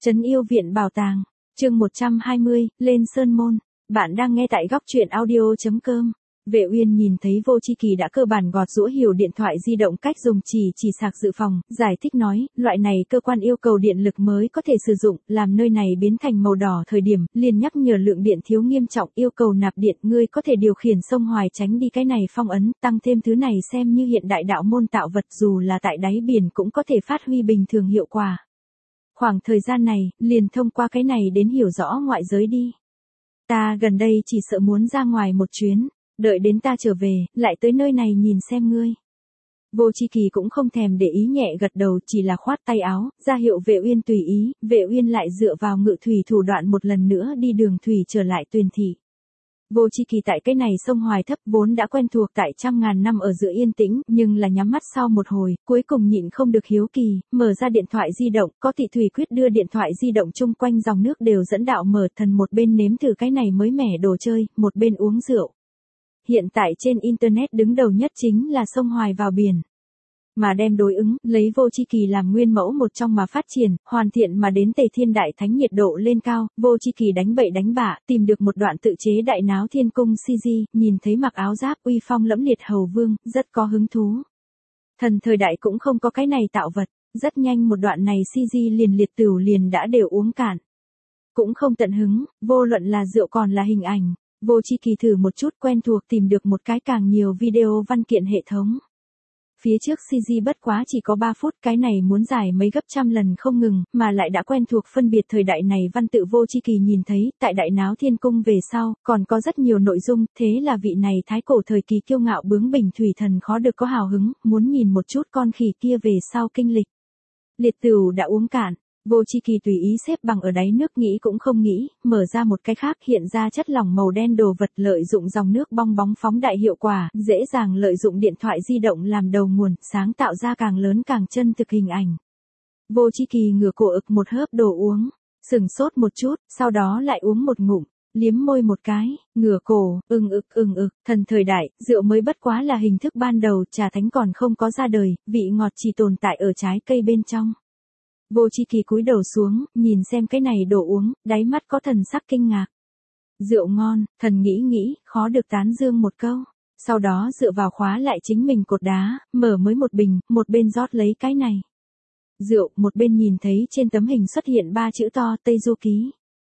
Trấn Yêu Viện Bảo Tàng, chương 120, lên Sơn Môn. Bạn đang nghe tại góc truyện audio.com. Vệ Uyên nhìn thấy Vô Chi Kỳ đã cơ bản gọt giũa hiểu điện thoại di động cách dùng chỉ sạc dự phòng, giải thích nói, loại này cơ quan yêu cầu điện lực mới có thể sử dụng, làm nơi này biến thành màu đỏ thời điểm, liền nhắc nhở lượng điện thiếu nghiêm trọng yêu cầu nạp điện, ngươi có thể điều khiển sông Hoài tránh đi cái này phong ấn, tăng thêm thứ này xem như hiện đại đạo môn tạo vật dù là tại đáy biển cũng có thể phát huy bình thường hiệu quả. Khoảng thời gian này, liền thông qua cái này đến hiểu rõ ngoại giới đi. Ta gần đây chỉ sợ muốn ra ngoài một chuyến, đợi đến ta trở về, lại tới nơi này nhìn xem ngươi. Vô Chi Kỳ cũng không thèm để ý nhẹ gật đầu, chỉ là khoát tay áo, ra hiệu Vệ Uyên tùy ý, Vệ Uyên lại dựa vào ngự thủy thủ đoạn một lần nữa đi đường thủy trở lại Tuyền thị. Vô Chi Kỳ tại cái này sông Hoài thấp vốn đã quen thuộc tại trăm ngàn năm ở giữa yên tĩnh, nhưng là nhắm mắt sau một hồi, cuối cùng nhịn không được hiếu kỳ, mở ra điện thoại di động, có Thị Thủy Quyết đưa điện thoại di động chung quanh dòng nước đều dẫn đạo mở thần, một bên nếm thử cái này mới mẻ đồ chơi, một bên uống rượu. Hiện tại trên internet đứng đầu nhất chính là sông Hoài vào biển. Mà đem đối ứng, lấy Vô Chi Kỳ làm nguyên mẫu một trong mà phát triển, hoàn thiện mà đến Tề Thiên Đại Thánh nhiệt độ lên cao, Vô Chi Kỳ đánh bậy đánh bạ, tìm được một đoạn tự chế đại náo thiên cung CG, nhìn thấy mặc áo giáp uy phong lẫm liệt hầu vương, rất có hứng thú. Thần thời đại cũng không có cái này tạo vật, rất nhanh một đoạn này CG liền liệt tửu liền đã đều uống cạn. Cũng không tận hứng, vô luận là rượu còn là hình ảnh, Vô Chi Kỳ thử một chút quen thuộc tìm được một cái càng nhiều video văn kiện hệ thống. Phía trước CG bất quá chỉ có 3 phút, cái này muốn giải mấy gấp trăm lần không ngừng, mà lại đã quen thuộc phân biệt thời đại này văn tự. Vô Chi Kỳ nhìn thấy, tại đại náo thiên cung về sau, còn có rất nhiều nội dung, thế là vị này thái cổ thời kỳ kiêu ngạo bướng bỉnh thủy thần khó được có hào hứng, muốn nhìn một chút con khỉ kia về sau kinh lịch. Liệt tửu đã uống cạn. Vô Chi Kỳ tùy ý xếp bằng ở đáy nước, nghĩ cũng không nghĩ, mở ra một cái khác hiện ra chất lỏng màu đen đồ vật, lợi dụng dòng nước bong bóng phóng đại hiệu quả, dễ dàng lợi dụng điện thoại di động làm đầu nguồn, sáng tạo ra càng lớn càng chân thực hình ảnh. Vô Chi Kỳ ngửa cổ ực một hớp đồ uống, sừng sốt một chút, sau đó lại uống một ngụm, liếm môi một cái, ngửa cổ, ực, thần thời đại, rượu mới bất quá là hình thức ban đầu, trà thánh còn không có ra đời, vị ngọt chỉ tồn tại ở trái cây bên trong. Vô Chi Kỳ cúi đầu xuống, nhìn xem cái này đồ uống, đáy mắt có thần sắc kinh ngạc. Rượu ngon, thần nghĩ, khó được tán dương một câu. Sau đó dựa vào khóa lại chính mình cột đá, mở mới một bình, một bên rót lấy cái này. Rượu, một bên nhìn thấy trên tấm hình xuất hiện 3 chữ to Tây Du Ký.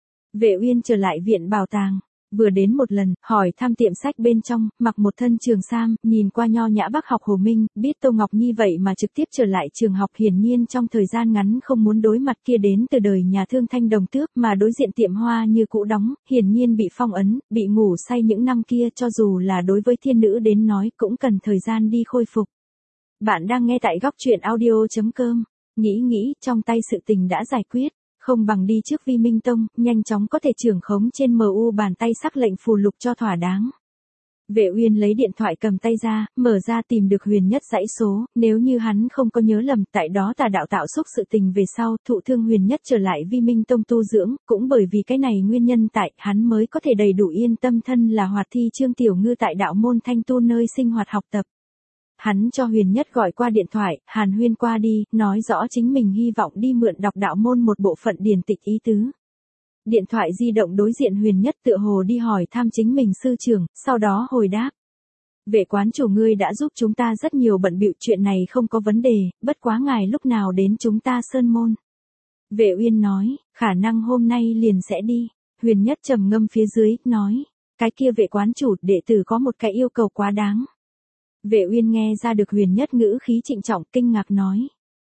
Vệ Uyên trở lại viện bảo tàng. Vừa đến một lần, hỏi thăm tiệm sách bên trong, mặc một thân trường sam, nhìn qua nho nhã bác học Hồ Minh, biết Tô Ngọc Nhi vậy mà trực tiếp trở lại trường học, hiển nhiên trong thời gian ngắn không muốn đối mặt kia đến từ đời nhà thương Thanh Đồng Tước, mà đối diện tiệm hoa như cũ đóng, hiển nhiên bị phong ấn, bị ngủ say những năm kia, cho dù là đối với thiên nữ đến nói cũng cần thời gian đi khôi phục. Bạn đang nghe tại góc truyện audio.com, nghĩ, trong tay sự tình đã giải quyết. Không bằng đi trước Vi Minh Tông, nhanh chóng có thể trưởng khống trên MU bàn tay sắc lệnh phù lục cho thỏa đáng. Vệ Uyên lấy điện thoại cầm tay ra, mở ra tìm được Huyền Nhất dãy số, nếu như hắn không có nhớ lầm, tại đó Tà đạo tạo xúc sự tình về sau, thụ thương Huyền Nhất trở lại Vi Minh Tông tu dưỡng, cũng bởi vì cái này nguyên nhân tại, hắn mới có thể đầy đủ yên tâm thân là hoạt thi Trương Tiểu Ngư tại đạo môn Thanh Tu nơi sinh hoạt học tập. Hắn cho Huyền Nhất gọi qua điện thoại, hàn huyên qua đi, nói rõ chính mình hy vọng đi mượn đọc đạo môn một bộ phận điển tịch ý tứ. Điện thoại di động đối diện Huyền Nhất tựa hồ đi hỏi thăm chính mình sư trưởng, sau đó hồi đáp. Vệ quán chủ ngươi đã giúp chúng ta rất nhiều bận bịu, chuyện này không có vấn đề, bất quá ngài lúc nào đến chúng ta Sơn Môn. Vệ Uyên nói, khả năng hôm nay liền sẽ đi. Huyền Nhất trầm ngâm phía dưới, nói, cái kia vệ quán chủ, đệ tử có một cái yêu cầu quá đáng. Vệ Uyên nghe ra được Huyền Nhất ngữ khí trịnh trọng, kinh ngạc nói.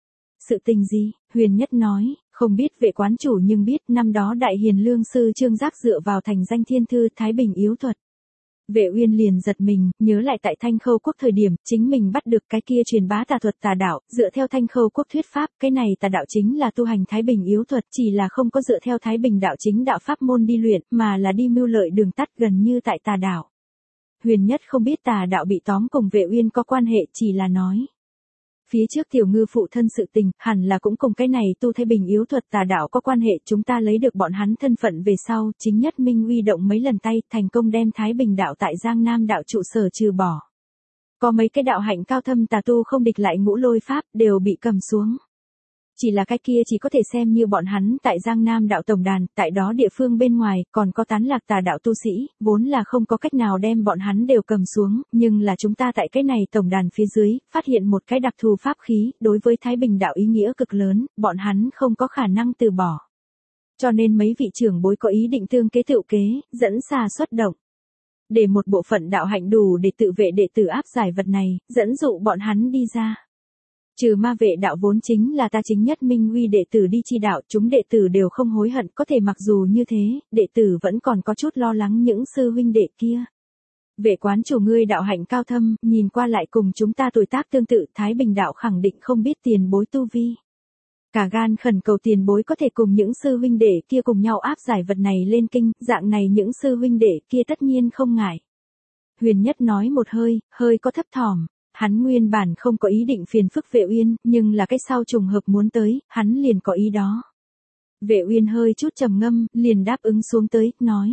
Sự tình gì? Huyền Nhất nói, không biết vệ quán chủ nhưng biết năm đó Đại Hiền Lương sư Trương Giác dựa vào thành danh thiên thư Thái Bình yếu thuật. Vệ Uyên liền giật mình, nhớ lại tại Thanh Khâu Quốc thời điểm, chính mình bắt được cái kia truyền bá tà thuật tà đạo, dựa theo Thanh Khâu Quốc thuyết pháp, cái này tà đạo chính là tu hành Thái Bình yếu thuật, chỉ là không có dựa theo Thái Bình đạo chính đạo pháp môn đi luyện, mà là đi mưu lợi đường tắt gần như tại tà đạo. Huyền Nhất không biết tà đạo bị tóm cùng Vệ Uyên có quan hệ, chỉ là nói. Phía trước Tiểu Ngư phụ thân sự tình, hẳn là cũng cùng cái này tu Thái Bình yếu thuật tà đạo có quan hệ, chúng ta lấy được bọn hắn thân phận về sau, chính nhất minh uy động mấy lần tay, thành công đem Thái Bình đạo tại Giang Nam đạo trụ sở trừ bỏ. Có mấy cái đạo hạnh cao thâm tà tu không địch lại Ngũ Lôi pháp, đều bị cầm xuống. Chỉ là cái kia chỉ có thể xem như bọn hắn tại Giang Nam đạo tổng đàn, tại đó địa phương bên ngoài, còn có tán lạc tà đạo tu sĩ, vốn là không có cách nào đem bọn hắn đều cầm xuống, nhưng là chúng ta tại cái này tổng đàn phía dưới, phát hiện một cái đặc thù pháp khí, đối với Thái Bình đạo ý nghĩa cực lớn, bọn hắn không có khả năng từ bỏ. Cho nên mấy vị trưởng bối có ý định tương kế tựu kế, dẫn xà xuất động. Để một bộ phận đạo hạnh đủ để tự vệ đệ tử áp giải vật này, dẫn dụ bọn hắn đi ra. Trừ ma vệ đạo vốn chính là ta chính nhất minh uy đệ tử đi chi đạo, chúng đệ tử đều không hối hận, có thể mặc dù như thế, đệ tử vẫn còn có chút lo lắng những sư huynh đệ kia. Vệ quán chủ ngươi đạo hạnh cao thâm, nhìn qua lại cùng chúng ta tuổi tác tương tự, Thái Bình đạo khẳng định không biết tiền bối tu vi. Cả gan khẩn cầu tiền bối có thể cùng những sư huynh đệ kia cùng nhau áp giải vật này lên kinh, dạng này những sư huynh đệ kia tất nhiên không ngại. Huyền Nhất nói một hơi có thấp thỏm. Hắn nguyên bản không có ý định phiền phức Vệ Uyên, nhưng là cái sau trùng hợp muốn tới, hắn liền có ý đó. Vệ Uyên hơi chút trầm ngâm, liền đáp ứng xuống tới, nói.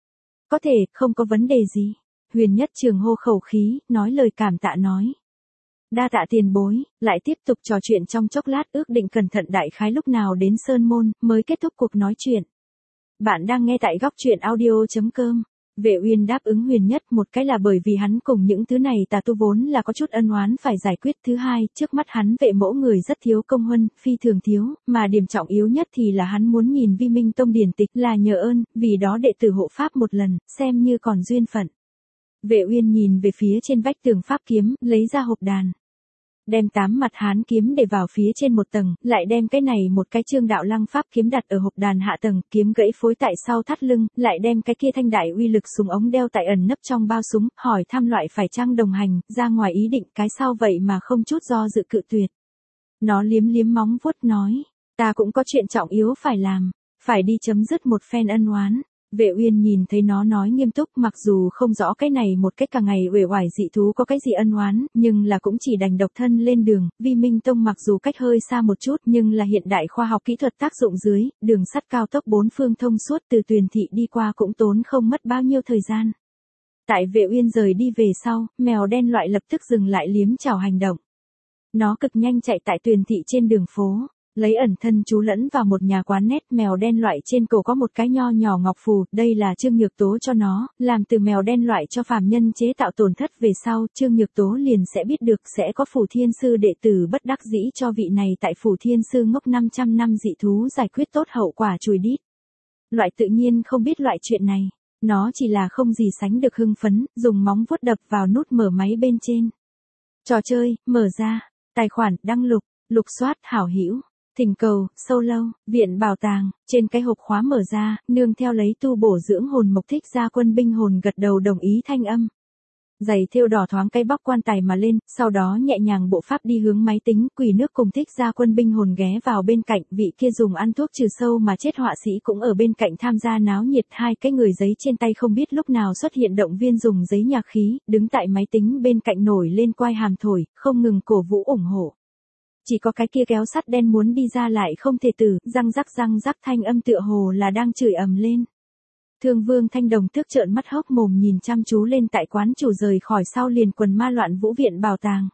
Có thể, không có vấn đề gì. Huyền Nhất trường hô khẩu khí, nói lời cảm tạ nói. Đa tạ tiền bối, lại tiếp tục trò chuyện trong chốc lát, ước định cẩn thận đại khái lúc nào đến Sơn Môn, mới kết thúc cuộc nói chuyện. Bạn đang nghe tại góc truyện audio.com. Vệ Uyên đáp ứng Huyền Nhất, một cái là bởi vì hắn cùng những thứ này tà tu vốn là có chút ân oán phải giải quyết, thứ hai, trước mắt hắn Vệ mẫu người rất thiếu công huân, phi thường thiếu, mà điểm trọng yếu nhất thì là hắn muốn nhìn Vi Minh Tông điển tịch, là nhờ ơn, vì đó đệ tử hộ pháp một lần, xem như còn duyên phận. Vệ Uyên nhìn về phía trên vách tường pháp kiếm, lấy ra hộp đàn. Đem 8 mặt hán kiếm để vào phía trên một tầng, lại đem cái này một cái Trương Đạo Lăng pháp kiếm đặt ở hộp đàn hạ tầng, kiếm gãy phối tại sau thắt lưng, lại đem cái kia thanh đại uy lực súng ống đeo tại ẩn nấp trong bao súng, hỏi thăm loại phải chăng đồng hành, ra ngoài ý định, cái sau vậy mà không chút do dự cự tuyệt. Nó liếm liếm móng vuốt nói, ta cũng có chuyện trọng yếu phải làm, phải đi chấm dứt một phen ân oán. Vệ Uyên nhìn thấy nó nói nghiêm túc, mặc dù không rõ cái này một cái cả ngày uể oải dị thú có cái gì ân oán, nhưng là cũng chỉ đành độc thân lên đường. Vi Minh Tông mặc dù cách hơi xa một chút, nhưng là hiện đại khoa học kỹ thuật tác dụng dưới, đường sắt cao tốc 4 phương thông suốt, từ Tuyền thị đi qua cũng tốn không mất bao nhiêu thời gian. Tại Vệ Uyên rời đi về sau, mèo đen loại lập tức dừng lại liếm chảo hành động. Nó cực nhanh chạy tại Tuyền thị trên đường phố. Lấy ẩn thân trú lẫn vào một nhà quán nét, mèo đen loại trên cổ có một cái nho nhỏ ngọc phù, đây là Trương Nhược Tố cho nó, làm từ mèo đen loại cho phàm nhân chế tạo tổn thất về sau, Trương Nhược Tố liền sẽ biết được sẽ có Phủ Thiên Sư đệ tử bất đắc dĩ cho vị này tại Phủ Thiên Sư ngốc 500 năm dị thú giải quyết tốt hậu quả chùi đít. Loại tự nhiên không biết loại chuyện này, nó chỉ là không gì sánh được hưng phấn, dùng móng vuốt đập vào nút mở máy bên trên. Trò chơi, mở ra, tài khoản, đăng lục, lục soát, hảo hữu. Thỉnh cầu, solo, viện bảo tàng, trên cái hộp khóa mở ra, nương theo lấy tu bổ dưỡng hồn mộc thích gia quân binh hồn gật đầu đồng ý thanh âm. Giày thêu đỏ thoáng cái bóc quan tài mà lên, sau đó nhẹ nhàng bộ pháp đi hướng máy tính, Quỷ Nước cùng thích gia quân binh hồn ghé vào bên cạnh, vị kia dùng ăn thuốc trừ sâu mà chết họa sĩ cũng ở bên cạnh tham gia náo nhiệt, hai cái người giấy trên tay không biết lúc nào xuất hiện động viên dùng giấy nhạc khí, đứng tại máy tính bên cạnh nổi lên quai hàm thổi, không ngừng cổ vũ ủng hộ. Chỉ có cái kia kéo sắt đen muốn đi ra lại không thể từ, răng rắc thanh âm tựa hồ là đang chửi ầm lên. Thương Vương Thanh Đồng tức trợn mắt hốc mồm nhìn chăm chú lên tại quán chủ rời khỏi sau liền quần ma loạn vũ viện bảo tàng.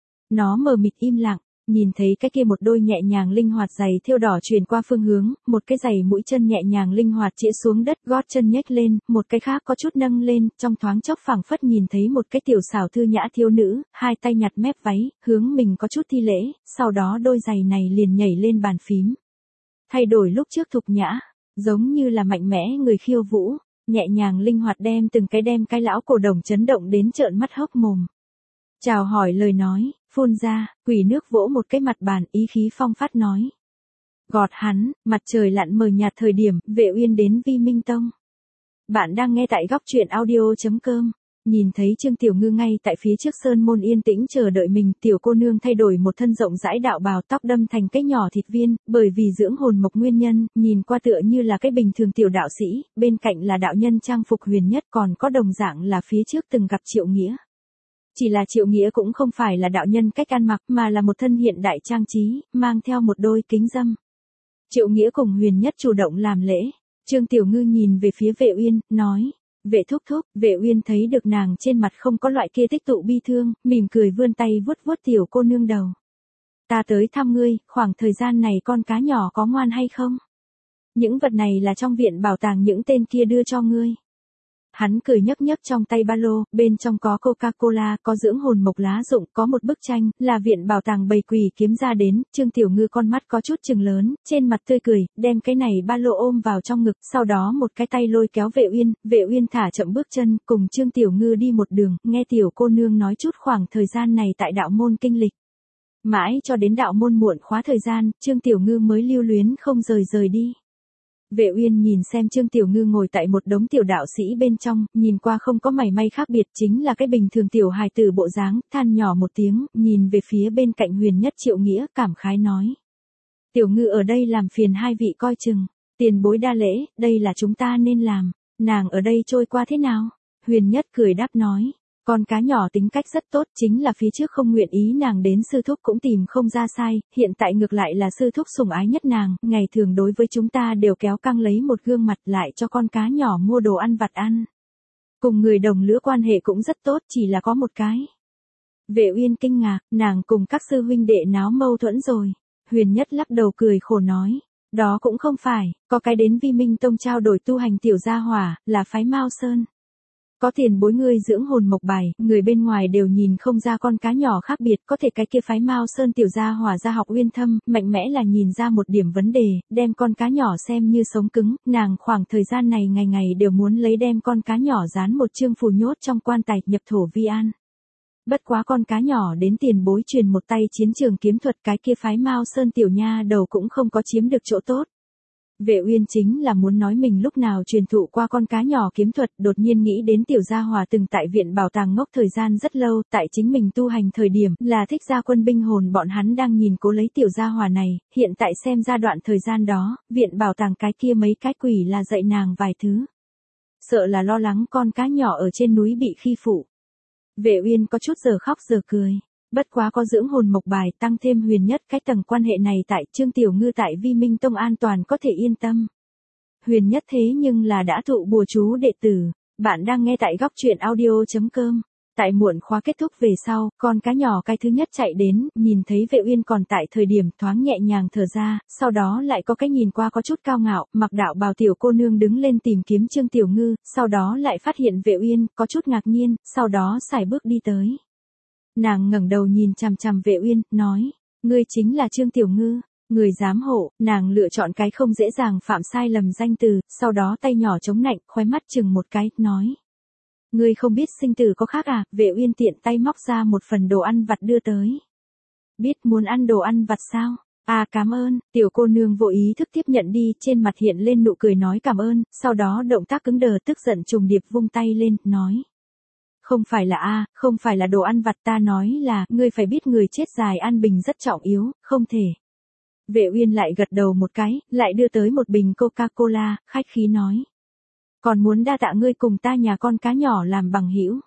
Nó mờ mịt im lặng, nhìn thấy cái kia một đôi nhẹ nhàng linh hoạt giày thêu đỏ truyền qua phương hướng, một cái giày mũi chân nhẹ nhàng linh hoạt chĩa xuống đất, gót chân nhếch lên, một cái khác có chút nâng lên, trong thoáng chốc phảng phất nhìn thấy một cái tiểu xảo thư nhã thiếu nữ, hai tay nhặt mép váy, hướng mình có chút thi lễ, sau đó đôi giày này liền nhảy lên bàn phím. Thay đổi lúc trước thục nhã, giống như là mạnh mẽ người khiêu vũ, nhẹ nhàng linh hoạt đem cái lão cổ đồng chấn động đến trợn mắt hốc mồm. Chào hỏi lời nói, phun ra, Quỷ Nước vỗ một cái mặt bàn, ý khí phong phát nói. Gọt hắn, mặt trời lặn mờ nhạt thời điểm, Vệ Uyên đến Vi Minh Tông. Bạn đang nghe tại góc truyện audio.com. Nhìn thấy Trương Tiểu Ngư ngay tại phía trước sơn môn yên tĩnh chờ đợi mình, tiểu cô nương thay đổi một thân rộng rãi đạo bào, tóc đâm thành cái nhỏ thịt viên, bởi vì dưỡng hồn mộc nguyên nhân, nhìn qua tựa như là cái bình thường tiểu đạo sĩ, bên cạnh là đạo nhân trang phục Huyền Nhất, còn có đồng dạng là phía trước từng gặp Triệu Nghĩa. Chỉ là Triệu Nghĩa cũng không phải là đạo nhân cách ăn mặc, mà là một thân hiện đại trang trí, mang theo một đôi kính râm. Triệu Nghĩa cùng Huyền Nhất chủ động làm lễ. Trương Tiểu Ngư nhìn về phía Vệ Uyên, nói. Vệ thúc thúc, Vệ Uyên thấy được nàng trên mặt không có loại kia tích tụ bi thương, mỉm cười vươn tay vuốt vuốt tiểu cô nương đầu. Ta tới thăm ngươi, khoảng thời gian này con cá nhỏ có ngoan hay không? Những vật này là trong viện bảo tàng những tên kia đưa cho ngươi. Hắn cười nhấc nhấc trong tay ba lô, bên trong có Coca-Cola, có dưỡng hồn mộc lá rụng, có một bức tranh, là viện bảo tàng bầy quỷ kiếm ra đến, Trương Tiểu Ngư con mắt có chút trừng lớn, trên mặt tươi cười, đem cái này ba lô ôm vào trong ngực, sau đó một cái tay lôi kéo Vệ Uyên thả chậm bước chân, cùng Trương Tiểu Ngư đi một đường, nghe tiểu cô nương nói chút khoảng thời gian này tại đạo môn kinh lịch. Mãi cho đến đạo môn muộn khóa thời gian, Trương Tiểu Ngư mới lưu luyến không rời đi. Vệ Uyên nhìn xem Trương Tiểu Ngư ngồi tại một đống tiểu đạo sĩ bên trong, nhìn qua không có mảy may khác biệt, chính là cái bình thường tiểu hài tử bộ dáng, than nhỏ một tiếng, nhìn về phía bên cạnh Huyền Nhất Triệu Nghĩa, cảm khái nói: Tiểu Ngư ở đây làm phiền hai vị coi chừng, tiền bối đa lễ, đây là chúng ta nên làm. Nàng ở đây trôi qua thế nào? Huyền Nhất cười đáp nói: Con cá nhỏ tính cách rất tốt, chính là phía trước không nguyện ý nàng đến sư thúc cũng tìm không ra sai, hiện tại ngược lại là sư thúc sủng ái nhất nàng, ngày thường đối với chúng ta đều kéo căng lấy một gương mặt lại cho con cá nhỏ mua đồ ăn vặt ăn. Cùng người đồng lứa quan hệ cũng rất tốt, chỉ là có một cái. Vệ Uyên kinh ngạc, nàng cùng các sư huynh đệ náo mâu thuẫn rồi. Huyền Nhất lắc đầu cười khổ nói: Đó cũng không phải, có cái đến Vi Minh Tông trao đổi tu hành tiểu gia hỏa, là phái Mao Sơn. Có tiền bối ngươi dưỡng hồn mộc bài, người bên ngoài đều nhìn không ra con cá nhỏ khác biệt, có thể cái kia phái Mao Sơn tiểu gia hỏa ra học uyên thâm, mạnh mẽ là nhìn ra một điểm vấn đề, đem con cá nhỏ xem như sống cứng, nàng khoảng thời gian này ngày ngày đều muốn lấy đem con cá nhỏ dán một chương phù nhốt trong quan tài nhập thổ vi an. Bất quá con cá nhỏ đến tiền bối truyền một tay chiến trường kiếm thuật, cái kia phái Mao Sơn tiểu nha đầu cũng không có chiếm được chỗ tốt. Vệ Uyên chính là muốn nói mình lúc nào truyền thụ qua con cá nhỏ kiếm thuật, đột nhiên nghĩ đến tiểu gia hỏa từng tại viện bảo tàng ngốc thời gian rất lâu, tại chính mình tu hành thời điểm, là thích gia quân binh hồn bọn hắn đang nhìn cố lấy tiểu gia hỏa này, hiện tại xem ra đoạn thời gian đó, viện bảo tàng cái kia mấy cái quỷ là dạy nàng vài thứ. Sợ là lo lắng con cá nhỏ ở trên núi bị khi phụ. Vệ Uyên có chút giờ khóc giờ cười. Bất quá có dưỡng hồn mộc bài, tăng thêm Huyền Nhất, cái tầng quan hệ này tại Trương Tiểu Ngư tại Vi Minh Tông an toàn có thể yên tâm. Huyền Nhất thế nhưng là đã thụ bùa chú đệ tử. Bạn đang nghe tại góc truyện audio.com. Tại muộn khóa kết thúc về sau, con cá nhỏ cái thứ nhất chạy đến, nhìn thấy Vệ Uyên còn tại thời điểm thoáng nhẹ nhàng thở ra, sau đó lại có cái nhìn qua có chút cao ngạo, mặc đạo bào tiểu cô nương đứng lên tìm kiếm Trương Tiểu Ngư, sau đó lại phát hiện Vệ Uyên, có chút ngạc nhiên, sau đó sải bước đi tới. Nàng ngẩng đầu nhìn chằm chằm Vệ Uyên, nói: Ngươi chính là Trương Tiểu Ngư, người giám hộ. Nàng lựa chọn cái không dễ dàng phạm sai lầm danh từ, sau đó tay nhỏ chống nạnh, khóe mắt chừng một cái, nói: Ngươi không biết sinh tử có khác à? Vệ Uyên tiện tay móc ra một phần đồ ăn vặt đưa tới. Biết muốn ăn đồ ăn vặt sao? À cảm ơn. Tiểu cô nương vô ý thức tiếp nhận đi, trên mặt hiện lên nụ cười nói cảm ơn, sau đó động tác cứng đờ tức giận trùng điệp vung tay lên, nói: Không phải là không phải là đồ ăn vặt, ta nói là, ngươi phải biết người chết dài an bình rất trọng yếu, không thể. Vệ Uyên lại gật đầu một cái, lại đưa tới một bình Coca-Cola, khách khí nói: Còn muốn đa tạ ngươi cùng ta nhà con cá nhỏ làm bằng hữu.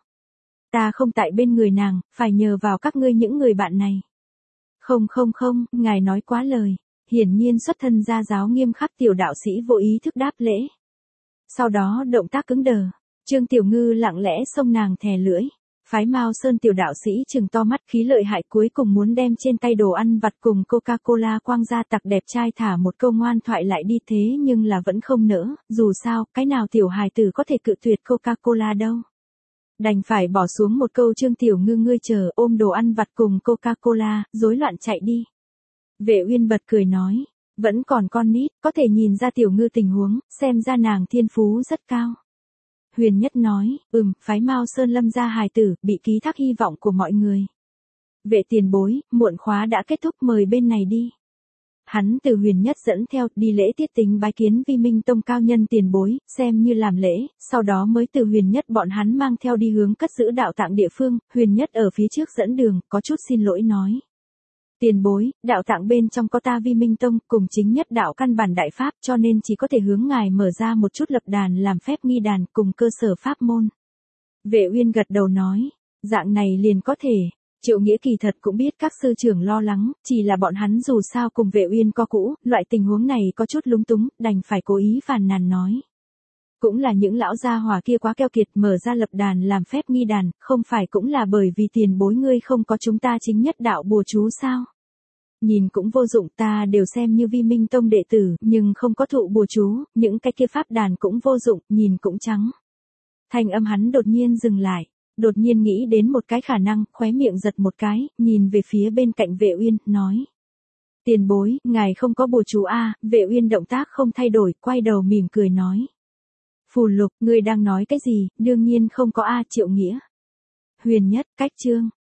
Ta không tại bên người nàng, phải nhờ vào các ngươi những người bạn này. Không, ngài nói quá lời. Hiển nhiên xuất thân gia giáo nghiêm khắc tiểu đạo sĩ vô ý thức đáp lễ. Sau đó động tác cứng đờ. Trương Tiểu Ngư lặng lẽ xông nàng thè lưỡi. Phái Mao Sơn tiểu đạo sĩ trừng to mắt, khí lợi hại, cuối cùng muốn đem trên tay đồ ăn vặt cùng Coca-Cola quang ra, tặc đẹp trai thả một câu ngoan thoại lại đi, thế nhưng là vẫn không nỡ, dù sao, cái nào tiểu hài tử có thể cự tuyệt Coca-Cola đâu. Đành phải bỏ xuống một câu: Trương Tiểu Ngư ngươi chờ, ôm đồ ăn vặt cùng Coca-Cola, rối loạn chạy đi. Vệ Uyên bật cười nói: Vẫn còn con nít, có thể nhìn ra Tiểu Ngư tình huống, xem ra nàng thiên phú rất cao. Huyền Nhất nói: Phái Mao Sơn lâm gia hài tử, bị ký thác hy vọng của mọi người. Vệ tiền bối, muộn khóa đã kết thúc, mời bên này đi. Hắn từ Huyền Nhất dẫn theo, đi lễ tiết tính bái kiến Vi Minh Tông cao nhân tiền bối, xem như làm lễ, sau đó mới từ Huyền Nhất bọn hắn mang theo đi hướng cất giữ đạo tạng địa phương. Huyền Nhất ở phía trước dẫn đường, có chút xin lỗi nói: Tiền bối, đạo tạng bên trong có ta Vi Minh Tông, cùng chính nhất đạo căn bản đại pháp, cho nên chỉ có thể hướng ngài mở ra một chút lập đàn làm phép nghi đàn, cùng cơ sở pháp môn. Vệ Uyên gật đầu nói: Dạng này liền có thể. Triệu Nghĩa kỳ thật cũng biết các sư trưởng lo lắng, chỉ là bọn hắn dù sao cùng Vệ Uyên co cũ, loại tình huống này có chút lúng túng, đành phải cố ý phàn nàn nói: Cũng là những lão gia hỏa kia quá keo kiệt, mở ra lập đàn làm phép nghi đàn, không phải cũng là bởi vì tiền bối ngươi không có chúng ta chính nhất đạo bùa chú sao? nhìn cũng vô dụng, ta đều xem như Vi Minh Tông đệ tử, nhưng không có thụ bùa chú, những cái kia pháp đàn cũng vô dụng, nhìn cũng trắng. Thanh âm hắn đột nhiên dừng lại, đột nhiên nghĩ đến một cái khả năng, khóe miệng giật một cái, nhìn về phía bên cạnh Vệ Uyên, nói. Tiền bối, ngài không có bùa chú a? Vệ Uyên động tác không thay đổi, quay đầu mỉm cười nói. Phù Lục, ngươi đang nói cái gì? Đương nhiên không có a. Triệu Nghĩa. Huyền Nhất, cách chương.